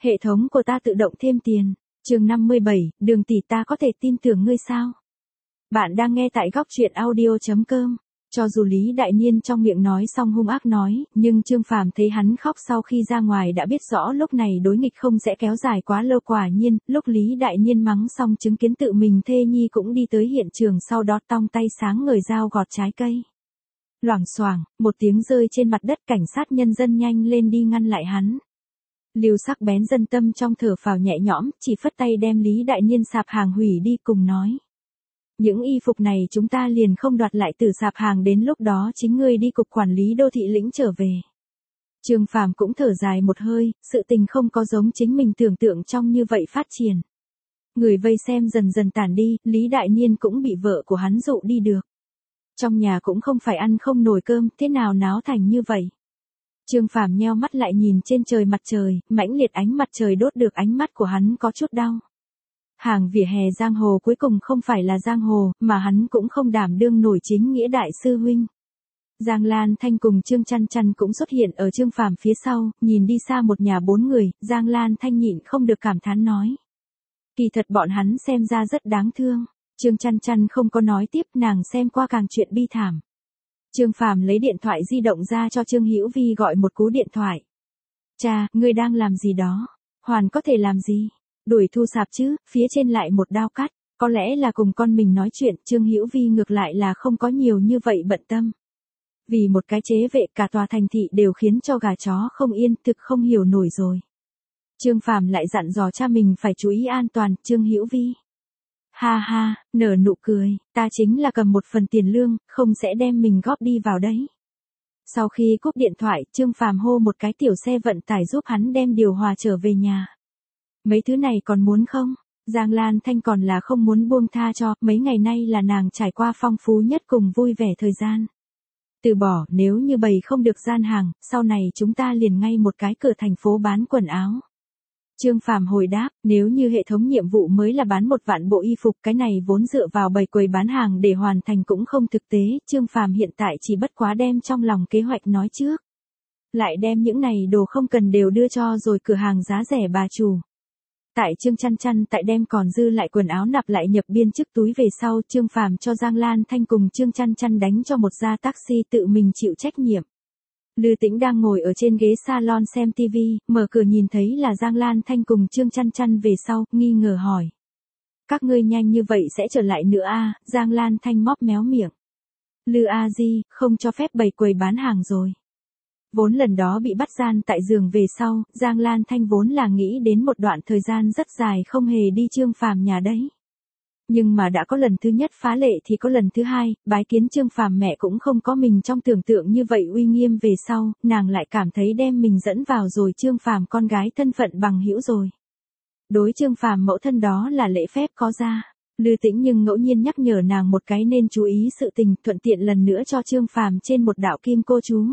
Hệ thống của ta tự động thêm tiền. Chương 57, Đường tỷ ta có thể tin tưởng ngươi sao? Bạn đang nghe tại góc truyện audio.com. Cho dù Lý Đại Niên trong miệng nói xong hung ác nói, nhưng Trương Phàm thấy hắn khóc sau khi ra ngoài đã biết rõ lúc này đối nghịch không sẽ kéo dài quá lâu. Quả nhiên, lúc Lý Đại Niên mắng xong chứng kiến tự mình thê nhi cũng đi tới hiện trường, sau đó tong tay sáng ngời dao gọt trái cây. Loảng xoảng, một tiếng rơi trên mặt đất, cảnh sát nhân dân nhanh lên đi ngăn lại hắn. Lưu sắc bén dân tâm trong thở phào nhẹ nhõm, chỉ phất tay đem Lý Đại Niên sạp hàng hủy đi, cùng nói. Những y phục này chúng ta liền không đoạt lại từ sạp hàng, đến lúc đó chính ngươi đi cục quản lý đô thị lĩnh trở về. Trương Phàm cũng thở dài một hơi, sự tình không có giống chính mình tưởng tượng trong như vậy phát triển. Người vây xem dần dần tản đi, Lý Đại Niên cũng bị vợ của hắn dụ đi được. Trong nhà cũng không phải ăn không nổi cơm, thế nào náo thành như vậy. Trương Phàm nheo mắt lại nhìn trên trời, mặt trời, mãnh liệt ánh mặt trời đốt được ánh mắt của hắn có chút đau. Hàng vỉa hè giang hồ cuối cùng không phải là giang hồ, mà hắn cũng không đảm đương nổi chính nghĩa đại sư huynh. Giang Lan Thanh cùng Trương Chăn Chăn cũng xuất hiện ở Trương Phàm phía sau, nhìn đi xa một nhà bốn người, Giang Lan Thanh nhịn không được cảm thán nói. Kỳ thật bọn hắn xem ra rất đáng thương. Trương Chăn Chăn không có nói tiếp, nàng xem qua càng chuyện bi thảm. Trương Phàm lấy điện thoại di động ra cho Trương Hữu Vi gọi một cú điện thoại. Cha, ngươi đang làm gì đó? Hoàn có thể làm gì? Đuổi thu sạp chứ, phía trên lại một đao cắt, có lẽ là cùng con mình nói chuyện. Trương Hữu Vi ngược lại là không có nhiều như vậy bận tâm. Vì một cái chế vệ cả tòa thành thị đều khiến cho gà chó không yên, thực không hiểu nổi rồi. Trương Phàm lại dặn dò cha mình phải chú ý an toàn. Trương Hữu Vi ha ha, nở nụ cười, ta chính là cầm một phần tiền lương, không sẽ đem mình góp đi vào đấy. Sau khi cúp điện thoại, Trương Phàm hô một cái tiểu xe vận tải giúp hắn đem điều hòa trở về nhà. Mấy thứ này còn muốn không? Giang Lan Thanh còn là không muốn buông tha cho, mấy ngày nay là nàng trải qua phong phú nhất cùng vui vẻ thời gian. Từ bỏ, nếu như bày không được gian hàng, sau này chúng ta liền ngay một cái cửa thành phố bán quần áo. Trương Phàm hồi đáp, nếu như hệ thống nhiệm vụ mới là bán 1 vạn bộ y phục, cái này vốn dựa vào bày quầy bán hàng để hoàn thành cũng không thực tế. Trương Phàm hiện tại chỉ bất quá đem trong lòng kế hoạch nói trước. Lại đem những này đồ không cần đều đưa cho rồi cửa hàng giá rẻ bà chủ. Tại Trương Chăn Chăn tại đem còn dư lại quần áo nạp lại nhập biên chức túi về sau, Trương Phàm cho Giang Lan Thanh cùng Trương Chăn Chăn đánh cho một gia taxi, tự mình chịu trách nhiệm. Lư Tĩnh đang ngồi ở trên ghế salon xem TV, mở cửa nhìn thấy là Giang Lan Thanh cùng Trương Chăn Chăn về sau, nghi ngờ hỏi. Các ngươi nhanh như vậy sẽ trở lại nữa à? Giang Lan Thanh móc méo miệng. Lư a di, không cho phép bày quầy bán hàng rồi. Vốn lần đó bị bắt gian tại giường về sau, Giang Lan Thanh vốn là nghĩ đến một đoạn thời gian rất dài không hề đi Trương Phàm nhà đấy. Nhưng mà đã có lần thứ nhất phá lệ thì có lần thứ hai, bái kiến Trương Phàm mẹ cũng không có mình trong tưởng tượng như vậy uy nghiêm, về sau, nàng lại cảm thấy đem mình dẫn vào rồi Trương Phàm con gái thân phận bằng hữu rồi. Đối Trương Phàm mẫu thân đó là lễ phép có ra. Lư Tĩnh nhưng ngẫu nhiên nhắc nhở nàng một cái nên chú ý sự tình, thuận tiện lần nữa cho Trương Phàm trên một đạo kim cô chú.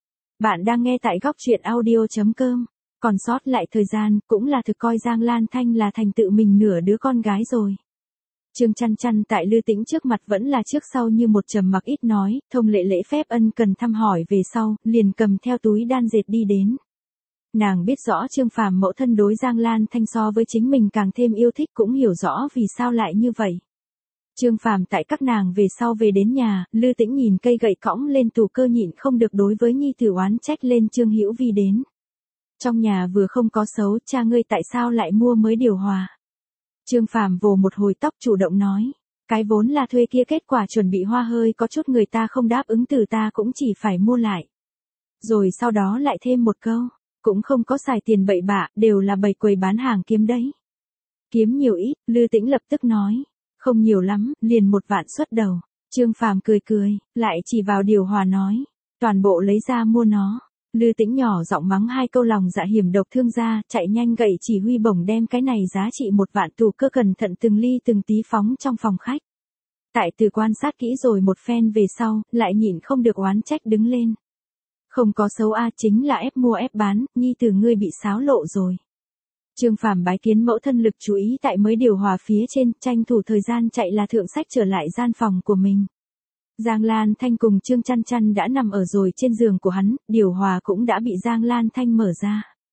Bạn đang nghe tại góc truyện audio.com. Còn sót lại thời gian, cũng là thực coi Giang Lan Thanh là thành tự mình nửa đứa con gái rồi. Trương Chăn Chăn tại Lư Tĩnh trước mặt vẫn là trước sau như một, trầm mặc ít nói, thông lệ lễ phép ân cần thăm hỏi về sau, liền cầm theo túi đan dệt đi đến. Nàng biết rõ Trương Phàm mẫu thân đối Giang Lan Thanh so với chính mình càng thêm yêu thích, cũng hiểu rõ vì sao lại như vậy. Trương Phàm tại các nàng về sau về đến nhà, Lư Tĩnh nhìn cây gậy cõng lên tủ cơ nhịn không được đối với nhi tử oán trách lên. Trương Hữu Vi đến. Trong nhà vừa không có xấu, cha ngươi tại sao lại mua mới điều hòa? Trương Phàm vồ một hồi tóc chủ động nói. Cái vốn là thuê kia, kết quả chuẩn bị hoa hơi có chút người ta không đáp ứng, từ ta cũng chỉ phải mua lại. Rồi sau đó lại thêm một câu. Cũng không có xài tiền bậy bạ, đều là bày quầy bán hàng kiếm đấy. Kiếm nhiều ít, Lư Tĩnh lập tức nói. Không nhiều lắm, liền 1 vạn xuất đầu. Trương Phàm cười cười, lại chỉ vào điều hòa nói. Toàn bộ lấy ra mua nó. Lư Tĩnh nhỏ giọng mắng 2 câu lòng dạ hiểm độc thương gia, chạy nhanh gậy chỉ huy bổng đem cái này giá trị 1 vạn tủ cơ cẩn thận từng ly từng tí phóng trong phòng khách. Tại Từ quan sát kỹ rồi một phen về sau, lại nhịn không được oán trách đứng lên. Không có xấu a, chính là ép mua ép bán, nhi tử ngươi bị xáo lộ rồi. Trương Phàm bái kiến mẫu thân, lực chú ý tại mới điều hòa phía trên, tranh thủ thời gian chạy là thượng sách trở lại gian phòng của mình. Giang Lan Thanh cùng Trương Chăn Chăn đã nằm ở rồi trên giường của hắn, điều hòa cũng đã bị Giang Lan Thanh mở ra.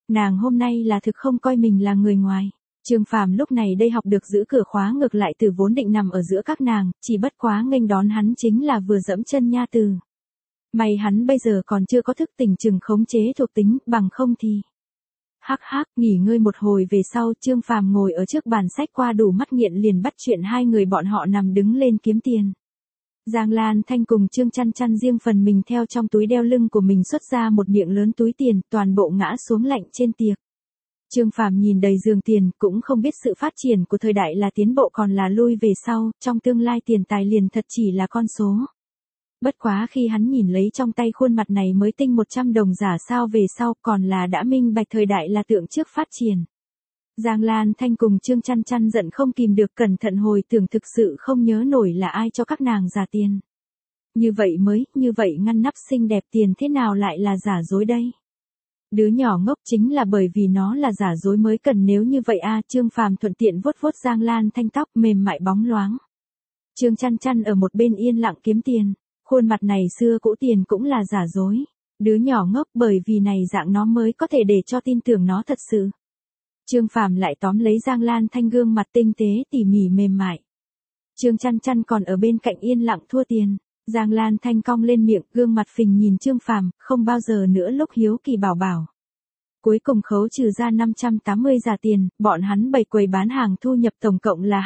Nàng hôm nay là thực không coi mình là người ngoài. Trương Phàm lúc này đây học được giữ cửa khóa ngược lại Từ vốn định nằm ở giữa các nàng, chỉ bất quá nghênh đón hắn chính là vừa dẫm chân nha Từ. May hắn bây giờ còn chưa có thức tỉnh chừng khống chế thuộc tính, bằng không thì. Hắc hắc, nghỉ ngơi một hồi về sau, Trương Phàm ngồi ở trước bàn sách qua đủ mắt nghiện liền bắt chuyện hai người bọn họ nằm đứng lên kiếm tiền. Giang Lan Thanh cùng Trương Chăn Chăn riêng phần mình theo trong túi đeo lưng của mình xuất ra một miệng lớn túi tiền, toàn bộ ngã xuống lạnh trên tiệc. Trương Phàm nhìn đầy giường tiền, cũng không biết sự phát triển của thời đại là tiến bộ còn là lui về sau, trong tương lai tiền tài liền thật chỉ là con số. Bất quá khi hắn nhìn lấy trong tay khuôn mặt này mới tinh 100 đồng giả sao về sau còn là đã minh bạch thời đại là tượng trước phát triển. Giang Lan Thanh cùng Trương Chăn Chăn giận không kìm được cẩn thận hồi tưởng thực sự không nhớ nổi là ai cho các nàng giả tiền. Như vậy ngăn nắp xinh đẹp tiền thế nào lại là giả dối đây? Đứa nhỏ ngốc chính là bởi vì nó là giả dối mới cần nếu như vậy Trương Phàm thuận tiện vuốt vuốt Giang Lan Thanh tóc mềm mại bóng loáng. Trương Chăn Chăn ở một bên yên lặng kiếm tiền, khuôn mặt này xưa cũ tiền cũng là giả dối. Đứa nhỏ ngốc bởi vì này dạng nó mới có thể để cho tin tưởng nó thật sự. Trương Phàm lại tóm lấy Giang Lan Thanh gương mặt tinh tế tỉ mỉ mềm mại. Trương Chăn Chăn còn ở bên cạnh yên lặng thua tiền. Giang Lan Thanh cong lên miệng, gương mặt phình nhìn Trương Phàm, không bao giờ nữa lúc hiếu kỳ bảo bảo. Cuối cùng khấu trừ ra 580 giả tiền, bọn hắn bày quầy bán hàng thu nhập tổng cộng là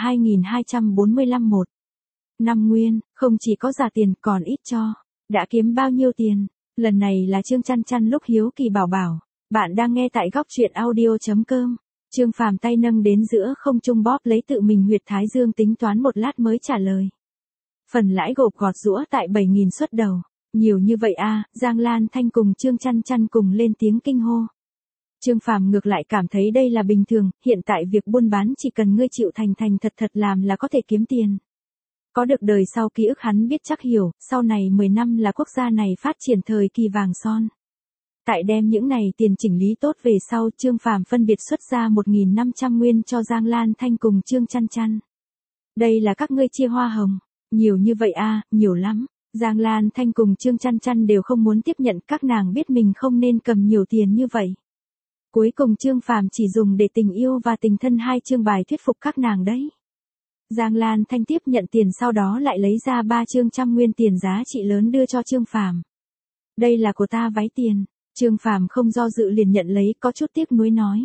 2.245 một năm nguyên, không chỉ có giả tiền còn ít cho. Đã kiếm bao nhiêu tiền? Lần này là Trương Chăn Chăn lúc hiếu kỳ bảo bảo. Bạn đang nghe tại góc truyện audio.com. Trương Phàm tay nâng đến giữa không trung bóp lấy tự mình huyệt thái dương tính toán một lát mới trả lời. Phần lãi gộp gọt giũa tại 7.000 suất đầu. Nhiều như vậy Giang Lan Thanh cùng Trương Chăn Chăn cùng lên tiếng kinh hô. Trương Phàm ngược lại cảm thấy đây là bình thường, hiện tại việc buôn bán chỉ cần ngươi chịu thành thật làm là có thể kiếm tiền. Có được đời sau ký ức hắn biết chắc hiểu, sau này 10 năm là quốc gia này phát triển thời kỳ vàng son. Tại đem những này tiền chỉnh lý tốt về sau, Trương Phàm phân biệt xuất ra 1.500 nguyên cho Giang Lan Thanh cùng Trương Chăn Chăn. Đây là các ngươi chia hoa hồng. Nhiều như vậy nhiều lắm. Giang Lan Thanh cùng Trương Chăn Chăn đều không muốn tiếp nhận, các nàng biết mình không nên cầm nhiều tiền như vậy. Cuối cùng Trương Phàm chỉ dùng để tình yêu và tình thân hai chương bài thuyết phục các nàng đấy. Giang Lan Thanh tiếp nhận tiền sau đó lại lấy ra 300 nguyên tiền giá trị lớn đưa cho Trương Phàm. Đây là của ta váy tiền. Trương Phàm không do dự liền nhận lấy, có chút tiếc nuối nói.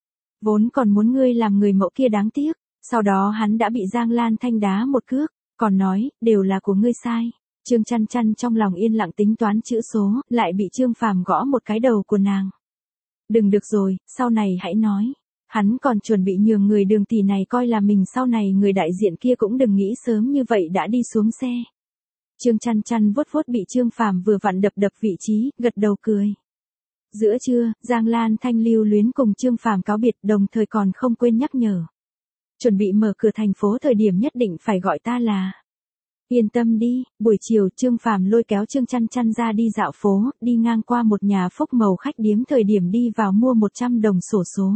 Vốn còn muốn ngươi làm người mẫu kia đáng tiếc, sau đó hắn đã bị Giang Lan Thanh đá một cước, còn nói, đều là của ngươi sai. Trương Chăn Chăn trong lòng yên lặng tính toán chữ số, lại bị Trương Phàm gõ một cái đầu của nàng. Đừng được rồi, sau này hãy nói. Hắn còn chuẩn bị nhường người Đường tỷ này coi là mình sau này người đại diện kia cũng đừng nghĩ sớm như vậy đã đi xuống xe. Trương Chăn Chăn vuốt vuốt bị Trương Phàm vừa vặn đập vị trí, gật đầu cười. Giữa trưa, Giang Lan Thanh lưu luyến cùng Trương Phàm cáo biệt, đồng thời còn không quên nhắc nhở. Chuẩn bị mở cửa thành phố thời điểm nhất định phải gọi ta là. Yên tâm đi. Buổi chiều Trương Phàm lôi kéo Trương Chăn Chăn ra đi dạo phố, đi ngang qua một nhà phúc màu khách điếm thời điểm đi vào mua 100 đồng xổ số.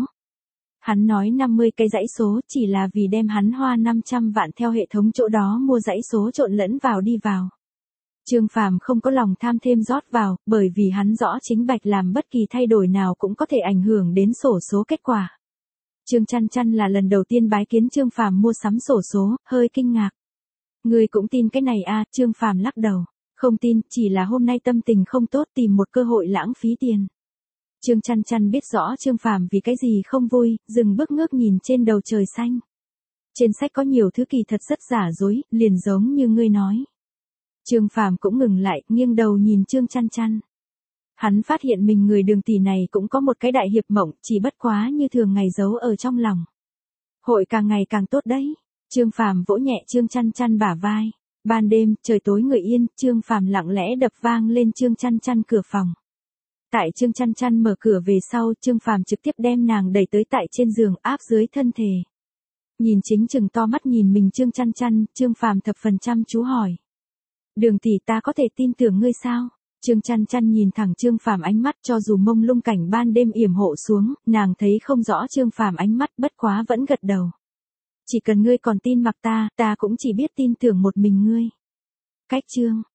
Hắn nói 50 cái dãy số chỉ là vì đem hắn hoa 500 vạn theo hệ thống chỗ đó mua dãy số trộn lẫn vào đi vào. Trương Phàm không có lòng tham thêm rót vào, bởi vì hắn rõ chính bạch làm bất kỳ thay đổi nào cũng có thể ảnh hưởng đến xổ số kết quả. Trương Chăn Chăn là lần đầu tiên bái kiến Trương Phàm mua sắm xổ số, hơi kinh ngạc. Ngươi cũng tin cái này Trương Phàm lắc đầu. Không tin, chỉ là hôm nay tâm tình không tốt tìm một cơ hội lãng phí tiền. Trương Chăn Chăn biết rõ Trương Phàm vì cái gì không vui, dừng bước ngước nhìn trên đầu trời xanh. Trên sách có nhiều thứ kỳ thật rất giả dối, liền giống như ngươi nói. Trương Phàm cũng ngừng lại, nghiêng đầu nhìn Trương Chăn Chăn. Hắn phát hiện mình người Đường tỷ này cũng có một cái đại hiệp mộng, chỉ bất quá như thường ngày giấu ở trong lòng. Hội càng ngày càng tốt đấy. Trương Phàm vỗ nhẹ Trương Chăn Chăn bả vai. Ban đêm, trời tối người yên, Trương Phàm lặng lẽ đập vang lên Trương Chăn Chăn cửa phòng. Tại Trương Chăn Chăn mở cửa về sau, Trương Phàm trực tiếp đem nàng đẩy tới tại trên giường, áp dưới thân thể. Nhìn chính chừng to mắt nhìn mình Trương Chăn Chăn, Trương Phàm thập phần chăm chú hỏi. Đường tỷ, ta có thể tin tưởng ngươi sao? Trương Chăn Chăn nhìn thẳng Trương Phàm ánh mắt, cho dù mông lung cảnh ban đêm yểm hộ xuống, nàng thấy không rõ Trương Phàm ánh mắt, bất quá vẫn gật đầu. Chỉ cần ngươi còn tin mặc ta cũng chỉ biết tin tưởng một mình ngươi. Cách chương